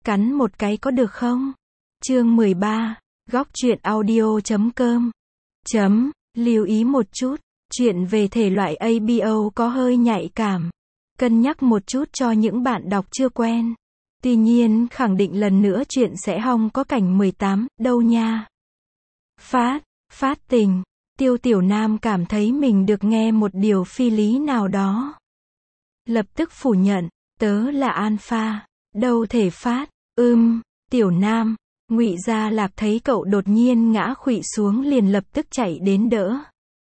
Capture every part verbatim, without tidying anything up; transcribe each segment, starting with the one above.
Cắn một cái có được không? Chương mười ba, góc truyện audio chấm com. Chấm, lưu ý một chút, chuyện về thể loại a bê o có hơi nhạy cảm. Cân nhắc một chút cho những bạn đọc chưa quen. Tuy nhiên, khẳng định lần nữa chuyện sẽ không có cảnh mười tám, đâu nha. Phát, phát tình, Tiêu Tiểu Nam cảm thấy mình được nghe một điều phi lý nào đó. Lập tức phủ nhận, tớ là alpha, đâu thể phát, ưm, Tiểu Nam. Ngụy Gia Lạc thấy cậu đột nhiên ngã khuỵu xuống liền lập tức chạy đến đỡ.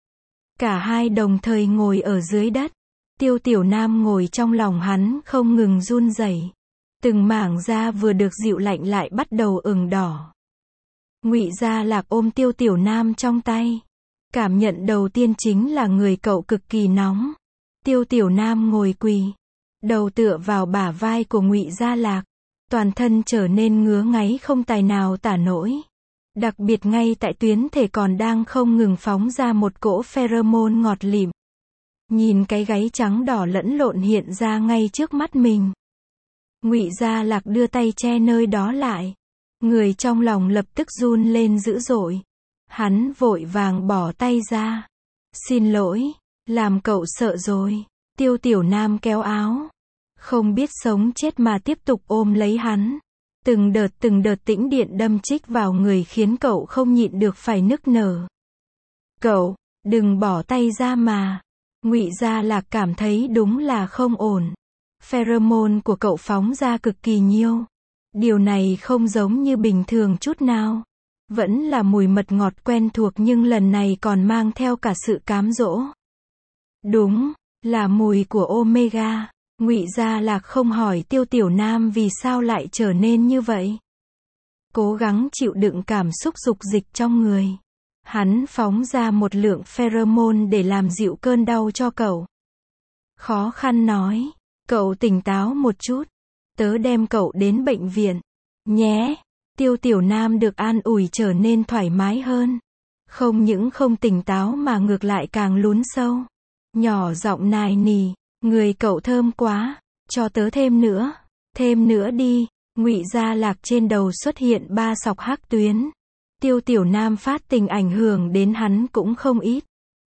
Cả hai đồng thời ngồi ở dưới đất. Tiêu Tiểu Nam ngồi trong lòng hắn không ngừng run rẩy. Từng mảng da vừa được dịu lạnh lại bắt đầu ửng đỏ. Ngụy Gia Lạc ôm Tiêu Tiểu Nam trong tay. Cảm nhận đầu tiên chính là người cậu cực kỳ nóng. Tiêu Tiểu Nam ngồi quỳ, đầu tựa vào bả vai của Ngụy Gia Lạc. Toàn thân trở nên ngứa ngáy không tài nào tả nổi. Đặc biệt ngay tại tuyến thể còn đang không ngừng phóng ra một cỗ pheromone ngọt lịm. Nhìn cái gáy trắng đỏ lẫn lộn hiện ra ngay trước mắt mình. Ngụy Gia Lạc đưa tay che nơi đó lại. Người trong lòng lập tức run lên dữ dội. Hắn vội vàng bỏ tay ra. Xin lỗi, làm cậu sợ rồi. Tiêu Tiểu Nam kéo áo. Không biết sống chết mà tiếp tục ôm lấy hắn. Từng đợt từng đợt tĩnh điện đâm chích vào người khiến cậu không nhịn được phải nức nở. Cậu, đừng bỏ tay ra mà. Ngụy Gia Lạc cảm thấy đúng là không ổn. Pheromone của cậu phóng ra cực kỳ nhiều. Điều này không giống như bình thường chút nào. Vẫn là mùi mật ngọt quen thuộc nhưng lần này còn mang theo cả sự cám dỗ. Đúng, là mùi của Omega. Ngụy Gia Lạc không hỏi Tiêu Tiểu Nam vì sao lại trở nên như vậy. Cố gắng chịu đựng cảm xúc dục dịch trong người. Hắn phóng ra một lượng pheromone để làm dịu cơn đau cho cậu. Khó khăn nói, cậu tỉnh táo một chút. Tớ đem cậu đến bệnh viện, nhé. Tiêu Tiểu Nam được an ủi trở nên thoải mái hơn. Không những không tỉnh táo mà ngược lại càng lún sâu. Nhỏ giọng nài nỉ. Người cậu thơm quá, cho tớ thêm nữa, thêm nữa đi. Ngụy Gia Lạc trên đầu xuất hiện ba sọc hắc tuyến. Tiêu Tiểu Nam phát tình ảnh hưởng đến hắn cũng không ít.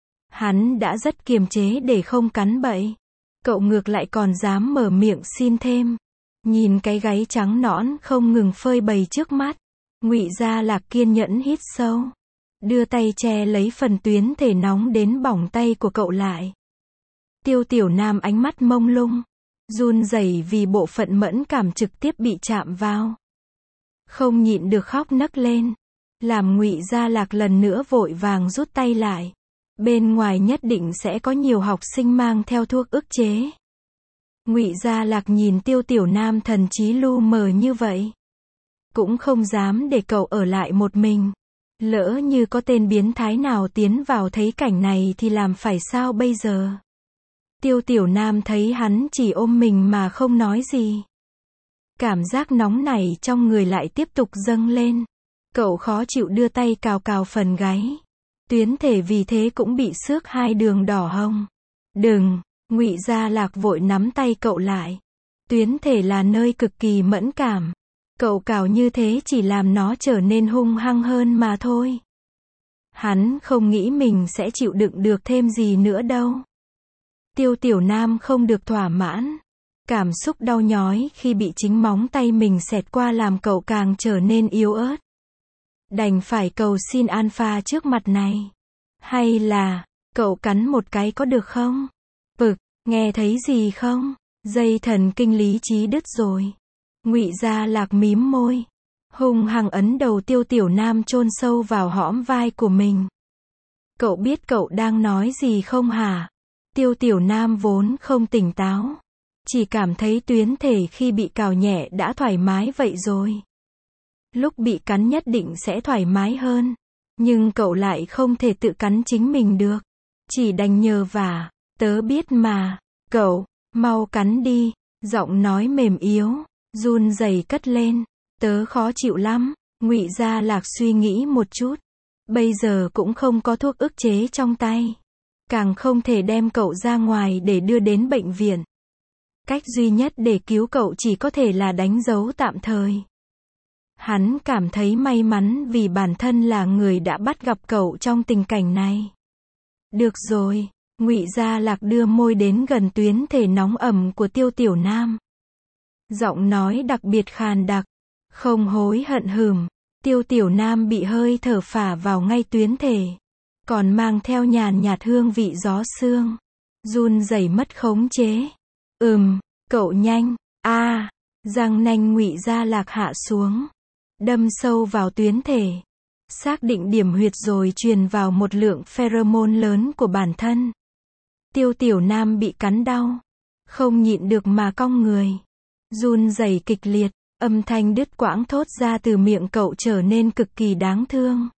Hắn đã rất kiềm chế để không cắn bậy. Cậu ngược lại còn dám mở miệng xin thêm. Nhìn cái gáy trắng nõn không ngừng phơi bày trước mắt. Ngụy Gia Lạc kiên nhẫn hít sâu. Đưa tay che lấy phần tuyến thể nóng đến bỏng tay của cậu lại. Tiêu Tiểu Nam ánh mắt mông lung, run rẩy vì bộ phận mẫn cảm trực tiếp bị chạm vào. Không nhịn được khóc nấc lên. Làm Ngụy Gia Lạc lần nữa vội vàng rút tay lại. Bên ngoài nhất định sẽ có nhiều học sinh mang theo thuốc ức chế. Ngụy Gia Lạc nhìn Tiêu Tiểu Nam thần trí lu mờ như vậy. Cũng không dám để cậu ở lại một mình. Lỡ như có tên biến thái nào tiến vào thấy cảnh này thì làm phải sao bây giờ? Tiêu Tiểu Nam thấy hắn chỉ ôm mình mà không nói gì. Cảm giác nóng này trong người lại tiếp tục dâng lên. Cậu khó chịu đưa tay cào cào phần gáy. Tuyến thể vì thế cũng bị xước hai đường đỏ hồng. Đừng, Ngụy Gia Lạc vội nắm tay cậu lại. Tuyến thể là nơi cực kỳ mẫn cảm. Cậu cào như thế chỉ làm nó trở nên hung hăng hơn mà thôi. Hắn không nghĩ mình sẽ chịu đựng được thêm gì nữa đâu. Tiêu Tiểu Nam không được thỏa mãn. Cảm xúc đau nhói khi bị chính móng tay mình xẹt qua làm cậu càng trở nên yếu ớt. Đành phải cầu xin alpha trước mặt này. Hay là, cậu cắn một cái có được không? Pực, nghe thấy gì không? Dây thần kinh lý trí đứt rồi. Ngụy Gia Lạc mím môi. Hung hăng ấn đầu Tiêu Tiểu Nam chôn sâu vào hõm vai của mình. Cậu biết cậu đang nói gì không hả? Tiêu Tiểu Nam vốn không tỉnh táo. Chỉ cảm thấy tuyến thể khi bị cào nhẹ đã thoải mái vậy rồi. Lúc bị cắn nhất định sẽ thoải mái hơn. Nhưng cậu lại không thể tự cắn chính mình được. Chỉ đành nhờ vả. Tớ biết mà. Cậu, mau cắn đi. Giọng nói mềm yếu, run rẩy cất lên. Tớ khó chịu lắm. Ngụy Gia Lạc suy nghĩ một chút. Bây giờ cũng không có thuốc ức chế trong tay. Càng không thể đem cậu ra ngoài để đưa đến bệnh viện. Cách duy nhất để cứu cậu chỉ có thể là đánh dấu tạm thời. Hắn cảm thấy may mắn vì bản thân là người đã bắt gặp cậu trong tình cảnh này. Được rồi, Ngụy Gia Lạc đưa môi đến gần tuyến thể nóng ẩm của Tiêu Tiểu Nam. Giọng nói đặc biệt khàn đặc, không hối hận hừm. Tiêu Tiểu Nam bị hơi thở phả vào ngay tuyến thể, còn mang theo nhàn nhạt hương vị gió sương, run rẩy mất khống chế. Ừm, cậu nhanh, a, à, răng nanh Ngụy Gia Lạc hạ xuống, đâm sâu vào tuyến thể, xác định điểm huyệt rồi truyền vào một lượng pheromone lớn của bản thân. Tiêu Tiểu Nam bị cắn đau, không nhịn được mà cong người, run rẩy kịch liệt, âm thanh đứt quãng thốt ra từ miệng cậu trở nên cực kỳ đáng thương.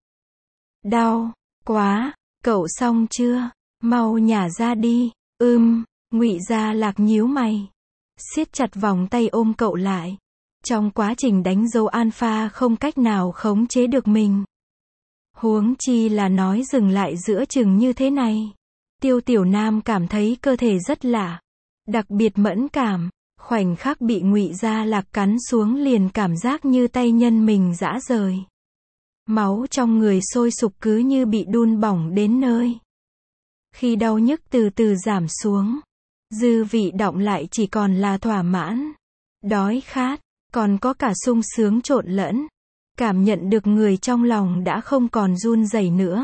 Đau quá, cậu xong chưa? Mau nhả ra đi. Ưm, Ngụy Gia Lạc nhíu mày, siết chặt vòng tay ôm cậu lại. Trong quá trình đánh dấu alpha không cách nào khống chế được mình. Huống chi là nói dừng lại giữa chừng như thế này. Tiêu Tiểu Nam cảm thấy cơ thể rất lạ, đặc biệt mẫn cảm, khoảnh khắc bị Ngụy Gia Lạc cắn xuống liền cảm giác như tay nhân mình rã rời. Máu trong người sôi sục cứ như bị đun bỏng đến nơi. Khi đau nhức từ từ giảm xuống, dư vị đọng lại chỉ còn là thỏa mãn, đói khát, còn có cả sung sướng trộn lẫn. Cảm nhận được người trong lòng đã không còn run rẩy nữa.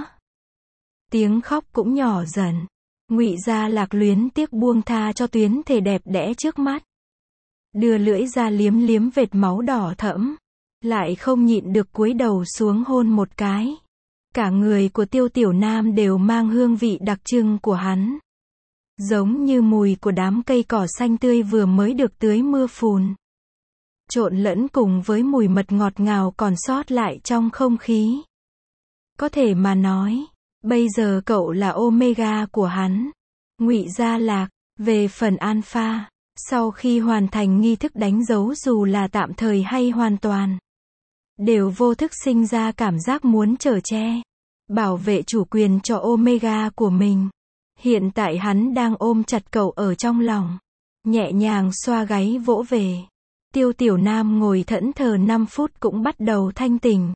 Tiếng khóc cũng nhỏ dần. Ngụy Gia Lạc luyến tiếc buông tha cho tuyến thể đẹp đẽ trước mắt. Đưa lưỡi ra liếm liếm vệt máu đỏ thẫm, lại không nhịn được cúi đầu xuống hôn một cái. Cả người của Tiêu Tiểu Nam đều mang hương vị đặc trưng của hắn. Giống như mùi của đám cây cỏ xanh tươi vừa mới được tưới mưa phùn. Trộn lẫn cùng với mùi mật ngọt ngào còn sót lại trong không khí. Có thể mà nói, bây giờ cậu là Omega của hắn. Ngụy Gia Lạc, về phần Alpha, sau khi hoàn thành nghi thức đánh dấu dù là tạm thời hay hoàn toàn, đều vô thức sinh ra cảm giác muốn chở che, bảo vệ chủ quyền cho Omega của mình. Hiện tại hắn đang ôm chặt cậu ở trong lòng, nhẹ nhàng xoa gáy vỗ về. Tiêu Tiểu Nam ngồi thẫn thờ năm phút cũng bắt đầu thanh tỉnh.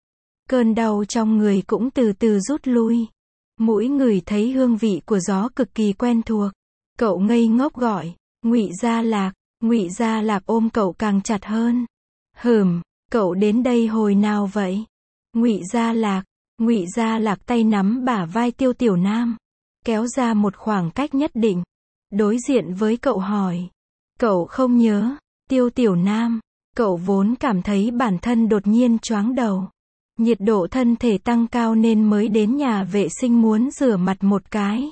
Cơn đau trong người cũng từ từ rút lui. Mũi ngửi thấy hương vị của gió cực kỳ quen thuộc. Cậu ngây ngốc gọi, Ngụy Gia Lạc. Ngụy Gia Lạc ôm cậu càng chặt hơn. Hừm, cậu đến đây hồi nào vậy? Ngụy Gia Lạc. Ngụy Gia Lạc tay nắm bả vai Tiêu Tiểu Nam, kéo ra một khoảng cách nhất định, đối diện với cậu hỏi. Cậu không nhớ? Tiêu Tiểu Nam, cậu vốn cảm thấy bản thân đột nhiên choáng đầu. Nhiệt độ thân thể tăng cao nên mới đến nhà vệ sinh muốn rửa mặt một cái.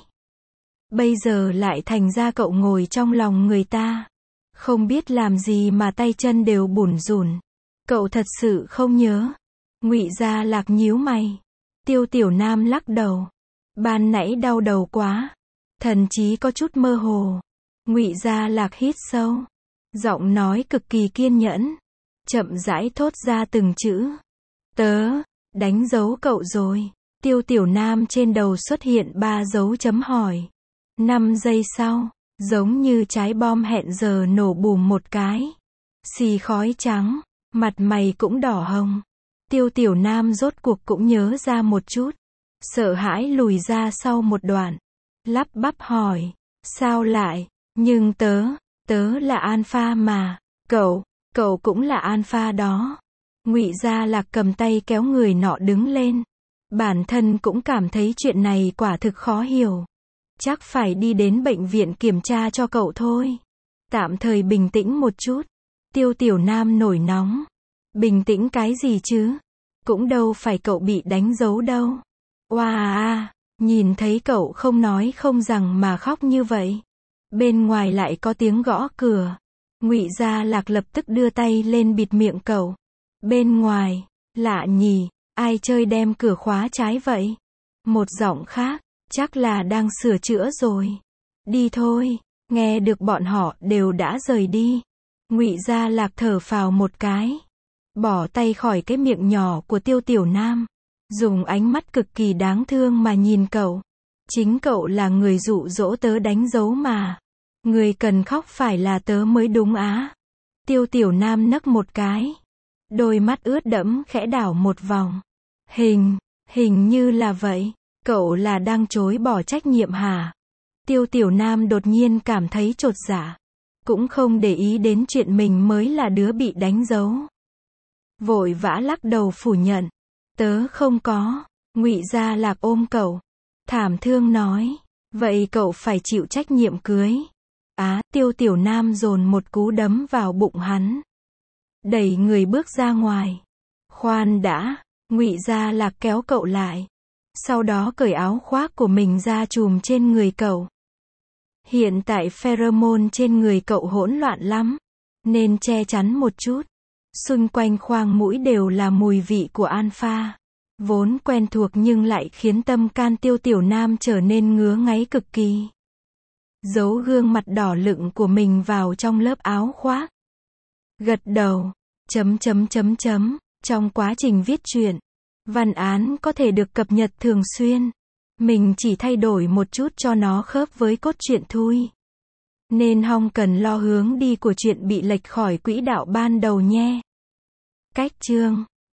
Bây giờ lại thành ra cậu ngồi trong lòng người ta. Không biết làm gì mà tay chân đều bủn rủn. Cậu thật sự không nhớ. Ngụy Gia Lạc nhíu mày. Tiêu Tiểu Nam lắc đầu. Ban nãy đau đầu quá. Thần trí có chút mơ hồ. Ngụy Gia Lạc hít sâu. Giọng nói cực kỳ kiên nhẫn, chậm rãi thốt ra từng chữ. Tớ, đánh dấu cậu rồi. Tiêu Tiểu Nam trên đầu xuất hiện ba dấu chấm hỏi. Năm giây sau, giống như trái bom hẹn giờ nổ bùm một cái. Xì khói trắng, mặt mày cũng đỏ hồng. Tiêu Tiểu Nam rốt cuộc cũng nhớ ra một chút. Sợ hãi lùi ra sau một đoạn. Lắp bắp hỏi, sao lại, nhưng tớ... Tớ là Alpha mà, cậu, cậu cũng là Alpha đó. Ngụy Gia Lạc cầm tay kéo người nọ đứng lên. Bản thân cũng cảm thấy chuyện này quả thực khó hiểu. Chắc phải đi đến bệnh viện kiểm tra cho cậu thôi. Tạm thời bình tĩnh một chút. Tiêu Tiểu Nam nổi nóng. Bình tĩnh cái gì chứ? Cũng đâu phải cậu bị đánh dấu đâu. Oa à, nhìn thấy cậu không nói không rằng mà khóc như vậy. Bên ngoài lại có tiếng gõ cửa. Ngụy Gia Lạc lập tức đưa tay lên bịt miệng cậu. Bên ngoài, lạ nhỉ, ai chơi đem cửa khóa trái vậy? Một giọng khác, chắc là đang sửa chữa rồi. Đi thôi, nghe được bọn họ đều đã rời đi. Ngụy Gia Lạc thở phào một cái, bỏ tay khỏi cái miệng nhỏ của Tiêu Tiểu Nam, dùng ánh mắt cực kỳ đáng thương mà nhìn cậu. Chính cậu là người dụ dỗ tớ đánh dấu mà. Người cần khóc phải là tớ mới đúng á. Tiêu Tiểu Nam nấc một cái. Đôi mắt ướt đẫm khẽ đảo một vòng. Hình, hình như là vậy. Cậu là đang chối bỏ trách nhiệm hả? Tiêu Tiểu Nam đột nhiên cảm thấy chột dạ. Cũng không để ý đến chuyện mình mới là đứa bị đánh dấu. Vội vã lắc đầu phủ nhận. Tớ không có. Ngụy Gia Lạc ôm cậu. Thảm thương nói. Vậy cậu phải chịu trách nhiệm cưới. Á, Tiêu Tiểu Nam dồn một cú đấm vào bụng hắn. Đẩy người bước ra ngoài. Khoan đã. Ngụy Gia Lạc kéo cậu lại. Sau đó cởi áo khoác của mình ra trùm trên người cậu. Hiện tại pheromone trên người cậu hỗn loạn lắm. Nên che chắn một chút. Xung quanh khoang mũi đều là mùi vị của alpha. Vốn quen thuộc nhưng lại khiến tâm can Tiêu Tiểu Nam trở nên ngứa ngáy cực kỳ. Giấu gương mặt đỏ lựng của mình vào trong lớp áo khoác. Gật đầu. Chấm chấm chấm chấm. Trong quá trình viết truyện, văn án có thể được cập nhật thường xuyên. Mình chỉ thay đổi một chút cho nó khớp với cốt truyện thôi. Nên không cần lo hướng đi của chuyện bị lệch khỏi quỹ đạo ban đầu nhé. Cách chương